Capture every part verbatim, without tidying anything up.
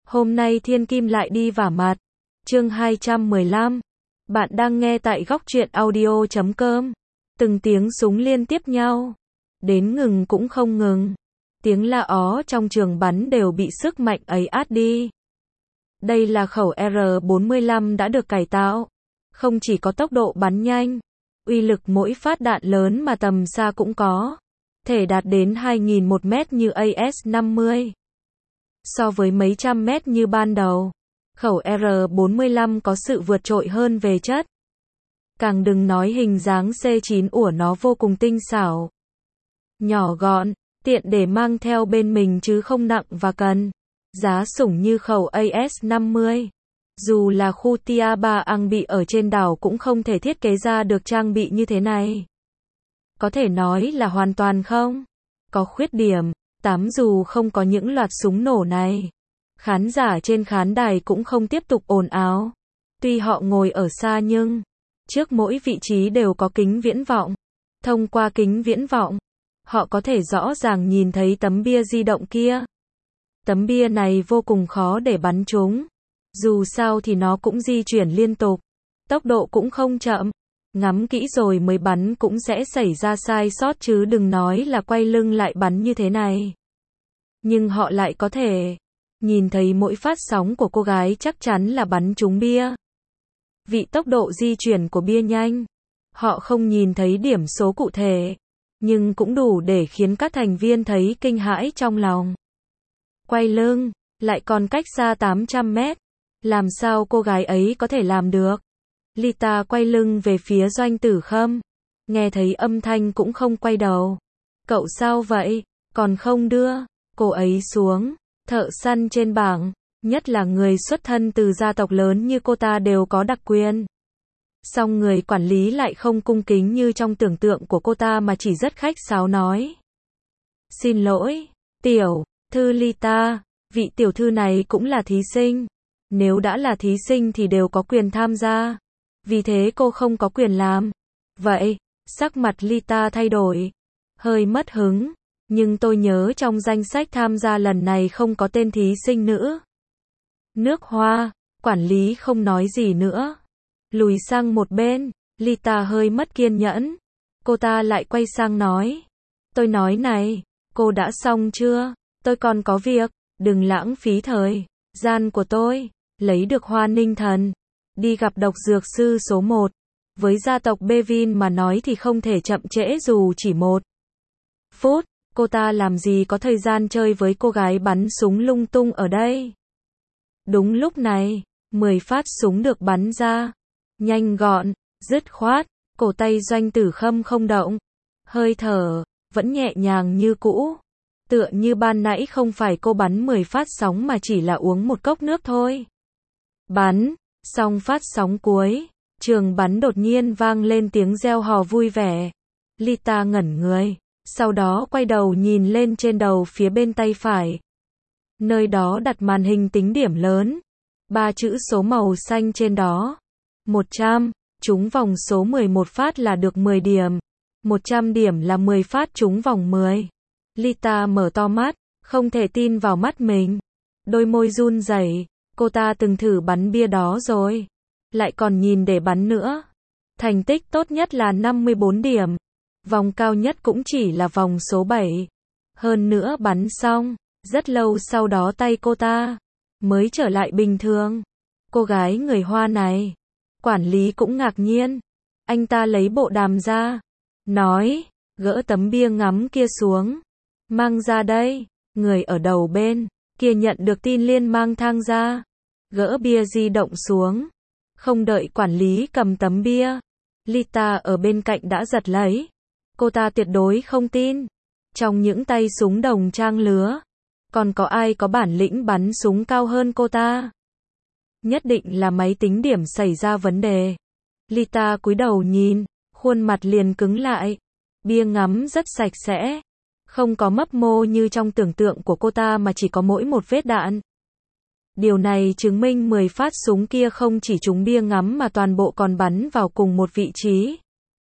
Hôm nay thiên kim lại đi vả mặt. Chương hai trăm mười lăm. Bạn đang nghe tại góc truyện audio chấm com. Từng tiếng súng liên tiếp nhau. Đến ngừng cũng không ngừng. Tiếng la ó trong trường bắn đều bị sức mạnh ấy át đi. Đây là khẩu R bốn lăm đã được cải tạo. Không chỉ có tốc độ bắn nhanh, uy lực mỗi phát đạn lớn mà tầm xa cũng có. Thể đạt đến hai nghìn một mét như A S năm mươi. So với mấy trăm mét như ban đầu, khẩu R bốn lăm có sự vượt trội hơn về chất. Càng đừng nói hình dáng C chín của nó vô cùng tinh xảo. Nhỏ gọn, tiện để mang theo bên mình chứ không nặng và cần giá sủng như khẩu A S năm mươi. Dù là khu Tia ba Ang bị ở trên đảo cũng không thể thiết kế ra được trang bị như thế này. Có thể nói là hoàn toàn không có khuyết điểm. Tám dù không có những loạt súng nổ này, khán giả trên khán đài cũng không tiếp tục ồn ào. Tuy họ ngồi ở xa nhưng trước mỗi vị trí đều có kính viễn vọng. Thông qua kính viễn vọng, họ có thể rõ ràng nhìn thấy tấm bia di động kia. Tấm bia này vô cùng khó để bắn trúng. Dù sao thì nó cũng di chuyển liên tục, tốc độ cũng không chậm. Ngắm kỹ rồi mới bắn cũng sẽ xảy ra sai sót chứ đừng nói là quay lưng lại bắn như thế này. Nhưng họ lại có thể nhìn thấy mỗi phát sóng của cô gái chắc chắn là bắn trúng bia. Vì tốc độ di chuyển của bia nhanh, họ không nhìn thấy điểm số cụ thể, nhưng cũng đủ để khiến các thành viên thấy kinh hãi trong lòng. Quay lưng, lại còn cách xa tám trăm mét. Làm sao cô gái ấy có thể làm được? Lita quay lưng về phía Doanh Tử Khâm. Nghe thấy âm thanh cũng không quay đầu. Cậu sao vậy? Còn không đưa cô ấy xuống. Thợ săn trên bảng, nhất là người xuất thân từ gia tộc lớn như cô ta đều có đặc quyền. Song người quản lý lại không cung kính như trong tưởng tượng của cô ta mà chỉ rất khách sáo nói. Xin lỗi, tiểu thư Lita, vị tiểu thư này cũng là thí sinh. Nếu đã là thí sinh thì đều có quyền tham gia. Vì thế cô không có quyền làm. Vậy, sắc mặt Lita thay đổi. Hơi mất hứng. Nhưng tôi nhớ trong danh sách tham gia lần này không có tên thí sinh nữ. Nước hoa, quản lý không nói gì nữa. Lùi sang một bên, Lita hơi mất kiên nhẫn. Cô ta lại quay sang nói. Tôi nói này, cô đã xong chưa? Tôi còn có việc, đừng lãng phí thời gian của tôi. Lấy được hoa ninh thần, đi gặp độc dược sư số một. Với gia tộc Bevin mà nói thì không thể chậm trễ dù chỉ một phút. Cô ta làm gì có thời gian chơi với cô gái bắn súng lung tung ở đây. Đúng lúc này, mười phát súng được bắn ra. Nhanh gọn, dứt khoát, cổ tay Doanh Tử Khâm không động. Hơi thở, vẫn nhẹ nhàng như cũ. Tựa như ban nãy không phải cô bắn mười phát sóng mà chỉ là uống một cốc nước thôi. Bắn, xong phát sóng cuối, trường bắn đột nhiên vang lên tiếng reo hò vui vẻ. Lita ngẩn người, sau đó quay đầu nhìn lên trên đầu phía bên tay phải. Nơi đó đặt màn hình tính điểm lớn, ba chữ số màu xanh trên đó. một trăm, trúng vòng số mười một phát là được mười điểm. một trăm điểm là mười phát trúng vòng mười. Lita mở to mắt, không thể tin vào mắt mình. Đôi môi run rẩy. Cô ta từng thử bắn bia đó rồi. Lại còn nhìn để bắn nữa. Thành tích tốt nhất là năm mươi bốn điểm. Vòng cao nhất cũng chỉ là vòng số bảy. Hơn nữa bắn xong, rất lâu sau đó tay cô ta mới trở lại bình thường. Cô gái người Hoa này. Quản lý cũng ngạc nhiên. Anh ta lấy bộ đàm ra. Nói, gỡ tấm bia ngắm kia xuống. Mang ra đây. Người ở đầu bên kia nhận được tin liên mang thang ra. Gỡ bia di động xuống. Không đợi quản lý cầm tấm bia. Lita ở bên cạnh đã giật lấy. Cô ta tuyệt đối không tin. Trong những tay súng đồng trang lứa, còn có ai có bản lĩnh bắn súng cao hơn cô ta? Nhất định là máy tính điểm xảy ra vấn đề. Lita cúi đầu nhìn, khuôn mặt liền cứng lại. Bia ngắm rất sạch sẽ. Không có mấp mô như trong tưởng tượng của cô ta mà chỉ có mỗi một vết đạn. Điều này chứng minh mười phát súng kia không chỉ trúng bia ngắm mà toàn bộ còn bắn vào cùng một vị trí.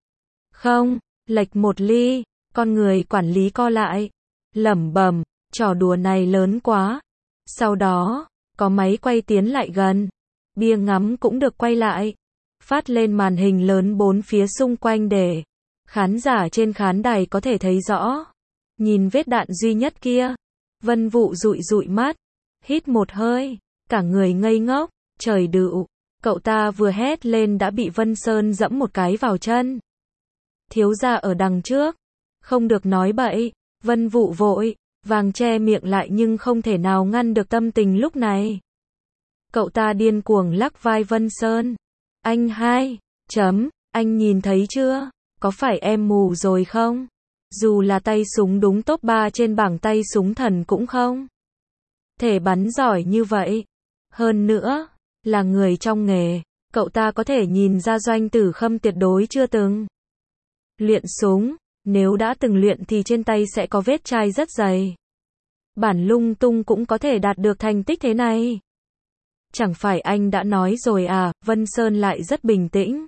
Không, lệch một ly, con người quản lý co lại. Lẩm bẩm, trò đùa này lớn quá. Sau đó, Có máy quay tiến lại gần. Bia ngắm cũng được quay lại. Phát lên màn hình lớn bốn phía xung quanh để khán giả trên khán đài có thể thấy rõ. Nhìn vết đạn duy nhất kia. Vân Vũ dụi dụi mắt. Hít một hơi. Cả người ngây ngốc. Trời đựu. Cậu ta vừa hét lên đã bị Vân Sơn dẫm một cái vào chân. Thiếu gia ở đằng trước. Không được nói bậy. Vân Vũ vội vàng che miệng lại nhưng không thể nào ngăn được tâm tình lúc này. Cậu ta điên cuồng lắc vai Vân Sơn. Anh hai. Chấm. Anh nhìn thấy chưa? Có phải em mù rồi không? Dù là tay súng đúng top ba trên bảng tay súng thần cũng không thể bắn giỏi như vậy. Hơn nữa, là người trong nghề, cậu ta có thể nhìn ra Doanh Tử Khâm tuyệt đối chưa từng luyện súng. Nếu đã từng luyện thì trên tay sẽ có vết chai rất dày. Bản lung tung cũng có thể đạt được thành tích thế này. Chẳng phải anh đã nói rồi à? Vân Sơn lại rất bình tĩnh.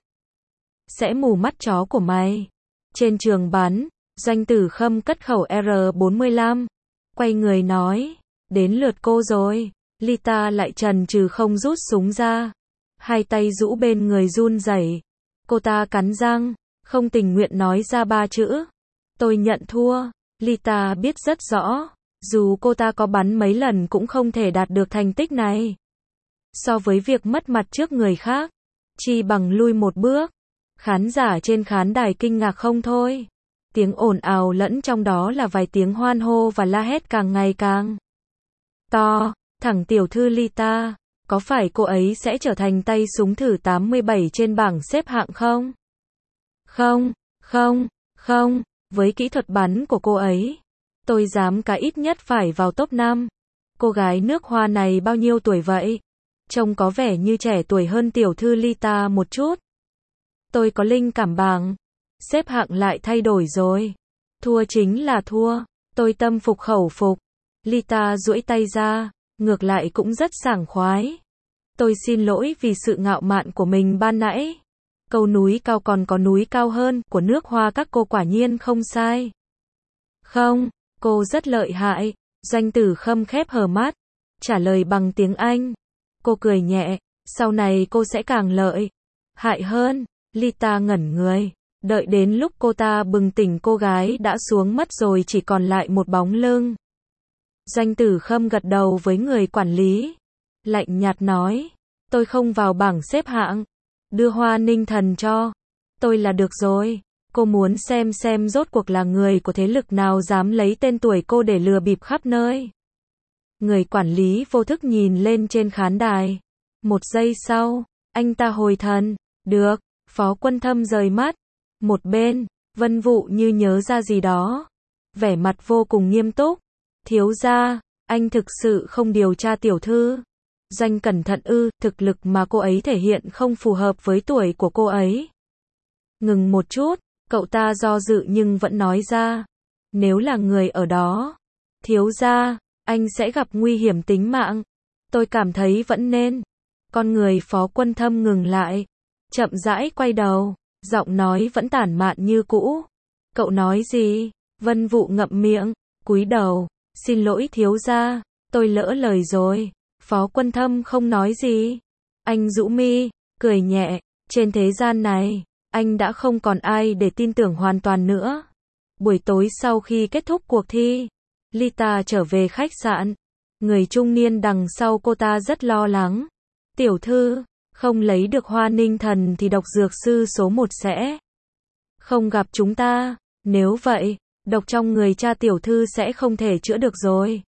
Sẽ mù mắt chó của mày. Trên trường bắn, Doanh Tử Khâm cất khẩu R bốn mươi lăm. Quay người nói. Đến lượt cô rồi. Lita lại chần chừ không rút súng ra. Hai tay rũ bên người run rẩy. Cô ta cắn răng. Không tình nguyện nói ra ba chữ. Tôi nhận thua. Lita biết rất rõ. Dù cô ta có bắn mấy lần cũng không thể đạt được thành tích này. So với việc mất mặt trước người khác, chi bằng lui một bước. Khán giả trên khán đài kinh ngạc không thôi. Tiếng ồn ào lẫn trong đó là vài tiếng hoan hô và la hét càng ngày càng to. Thẳng tiểu thư Lita, có phải cô ấy sẽ trở thành tay súng thử tám mươi bảy trên bảng xếp hạng không? Không, không, không, với kỹ thuật bắn của cô ấy, tôi dám cá ít nhất phải vào top năm. Cô gái nước Hoa này bao nhiêu tuổi vậy? Trông có vẻ như trẻ tuổi hơn tiểu thư Lita một chút. Tôi có linh cảm bảng xếp hạng lại thay đổi rồi. Thua chính là thua. Tôi tâm phục khẩu phục. Lita duỗi tay ra, ngược lại cũng rất sảng khoái. Tôi xin lỗi vì sự ngạo mạn của mình ban nãy. Câu núi cao còn có núi cao hơn của nước Hoa các cô quả nhiên không sai. Không, cô rất lợi hại. Doanh Tử Khâm khép hờ mắt, trả lời bằng tiếng Anh. Cô cười nhẹ, sau này cô sẽ càng lợi hại hơn. Lita ngẩn người, đợi đến lúc cô ta bừng tỉnh cô gái đã xuống mất rồi chỉ còn lại một bóng lưng. Doanh Tử Khâm gật đầu với người quản lý, lạnh nhạt nói, tôi không vào bảng xếp hạng, đưa Hoa Ninh Thần cho tôi là được rồi. Cô muốn xem xem rốt cuộc là người của thế lực nào dám lấy tên tuổi cô để lừa bịp khắp nơi. Người quản lý vô thức nhìn lên trên khán đài. Một giây sau, anh ta hồi thần. Được, Phó Quân Thâm rời mắt. Một bên, Vân Vũ như nhớ ra gì đó. Vẻ mặt vô cùng nghiêm túc. Thiếu gia, anh thực sự không điều tra tiểu thư. Doanh cẩn thận ư, thực lực mà cô ấy thể hiện không phù hợp với tuổi của cô ấy. Ngừng một chút, cậu ta do dự nhưng vẫn nói ra. Nếu là người ở đó, thiếu gia, anh sẽ gặp nguy hiểm tính mạng. Tôi cảm thấy vẫn nên. Con người Phó Quân Thâm ngừng lại, chậm rãi quay đầu, giọng nói vẫn tản mạn như cũ. Cậu nói gì? Vân Vũ ngậm miệng, cúi đầu, xin lỗi thiếu gia, tôi lỡ lời rồi. Phó Quân Thâm không nói gì. Anh rũ mi, cười nhẹ, trên thế gian này, anh đã không còn ai để tin tưởng hoàn toàn nữa. Buổi tối sau khi kết thúc cuộc thi, Lita trở về khách sạn. Người trung niên đằng sau cô ta rất lo lắng. Tiểu thư, không lấy được Hoa Ninh Thần thì độc dược sư số một sẽ không gặp chúng ta. Nếu vậy, độc trong người cha tiểu thư sẽ không thể chữa được rồi.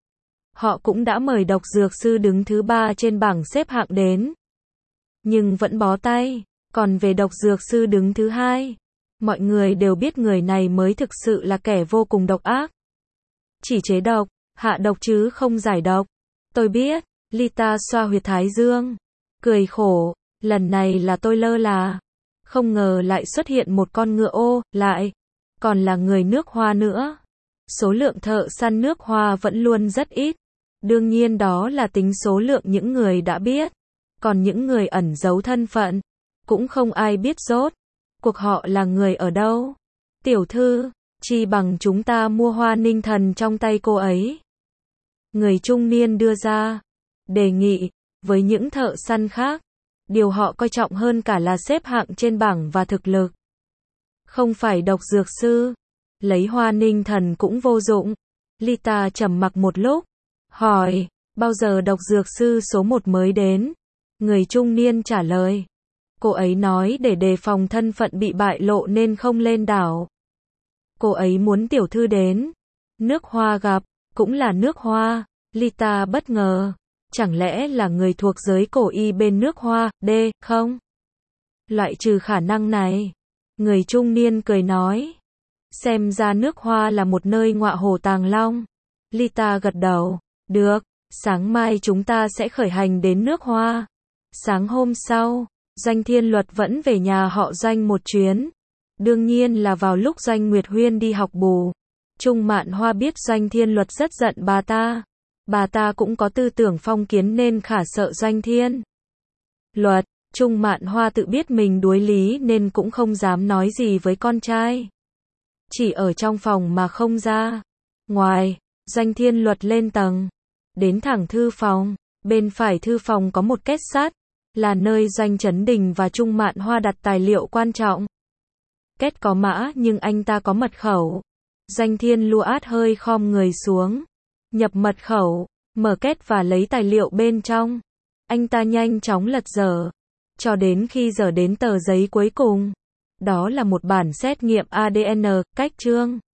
Họ cũng đã mời độc dược sư đứng thứ ba trên bảng xếp hạng đến, nhưng vẫn bó tay. Còn về độc dược sư đứng thứ hai, mọi người đều biết người này mới thực sự là kẻ vô cùng độc ác. Chỉ chế độc, hạ độc chứ không giải độc. Tôi biết. Lita xoa huyệt thái dương, cười khổ, lần này là tôi lơ là. Không ngờ lại xuất hiện một con ngựa ô, lại còn là người nước Hoa nữa. Số lượng thợ săn nước Hoa vẫn luôn rất ít. Đương nhiên đó là tính số lượng những người đã biết. Còn những người ẩn giấu thân phận, cũng không ai biết rốt cuộc họ là người ở đâu. Tiểu thư, chi bằng chúng ta mua Hoa Ninh Thần trong tay cô ấy. Người trung niên đưa ra. đề nghị, với những thợ săn khác, điều họ coi trọng hơn cả là xếp hạng trên bảng và thực lực. Không phải độc dược sư. Lấy hoa ninh thần cũng vô dụng. Lita trầm mặc một lúc, hỏi, bao giờ độc dược sư số một mới đến? Người trung niên trả lời. Cô ấy nói để đề phòng thân phận bị bại lộ nên không lên đảo. Cô ấy muốn tiểu thư đến. Nước hoa gặp, cũng là nước hoa. Lita bất ngờ. Chẳng lẽ là người thuộc giới cổ y bên nước hoa, D, không? Loại trừ khả năng này. Người trung niên cười nói. Xem ra nước hoa là một nơi ngọa hổ tàng long. Lita gật đầu. Được, sáng mai chúng ta sẽ khởi hành đến nước hoa. Sáng hôm sau, Doanh Thiên Luật vẫn về nhà họ Doanh một chuyến. Đương nhiên là vào lúc Doanh Nguyệt Huyên đi học bù. Trung Mạn Hoa biết Doanh Thiên Luật rất giận bà ta. Bà ta cũng có tư tưởng phong kiến nên khả sợ Doanh Thiên Luật. Trung Mạn Hoa tự biết mình đuối lý nên cũng không dám nói gì với con trai. Chỉ ở trong phòng mà không ra. Ngoài, Doanh Thiên Luật lên tầng. Đến thẳng thư phòng. Bên phải thư phòng có một két sắt. Là nơi Doanh Chấn Đình và Trung Mạn Hoa đặt tài liệu quan trọng. Két có mã nhưng anh ta có mật khẩu. Doanh Thiên Luát hơi khom người xuống. Nhập mật khẩu, mở két và lấy tài liệu bên trong. Anh ta nhanh chóng lật dở. Cho đến khi dở đến tờ giấy cuối cùng. Đó là một bản xét nghiệm a đê en, cách chương.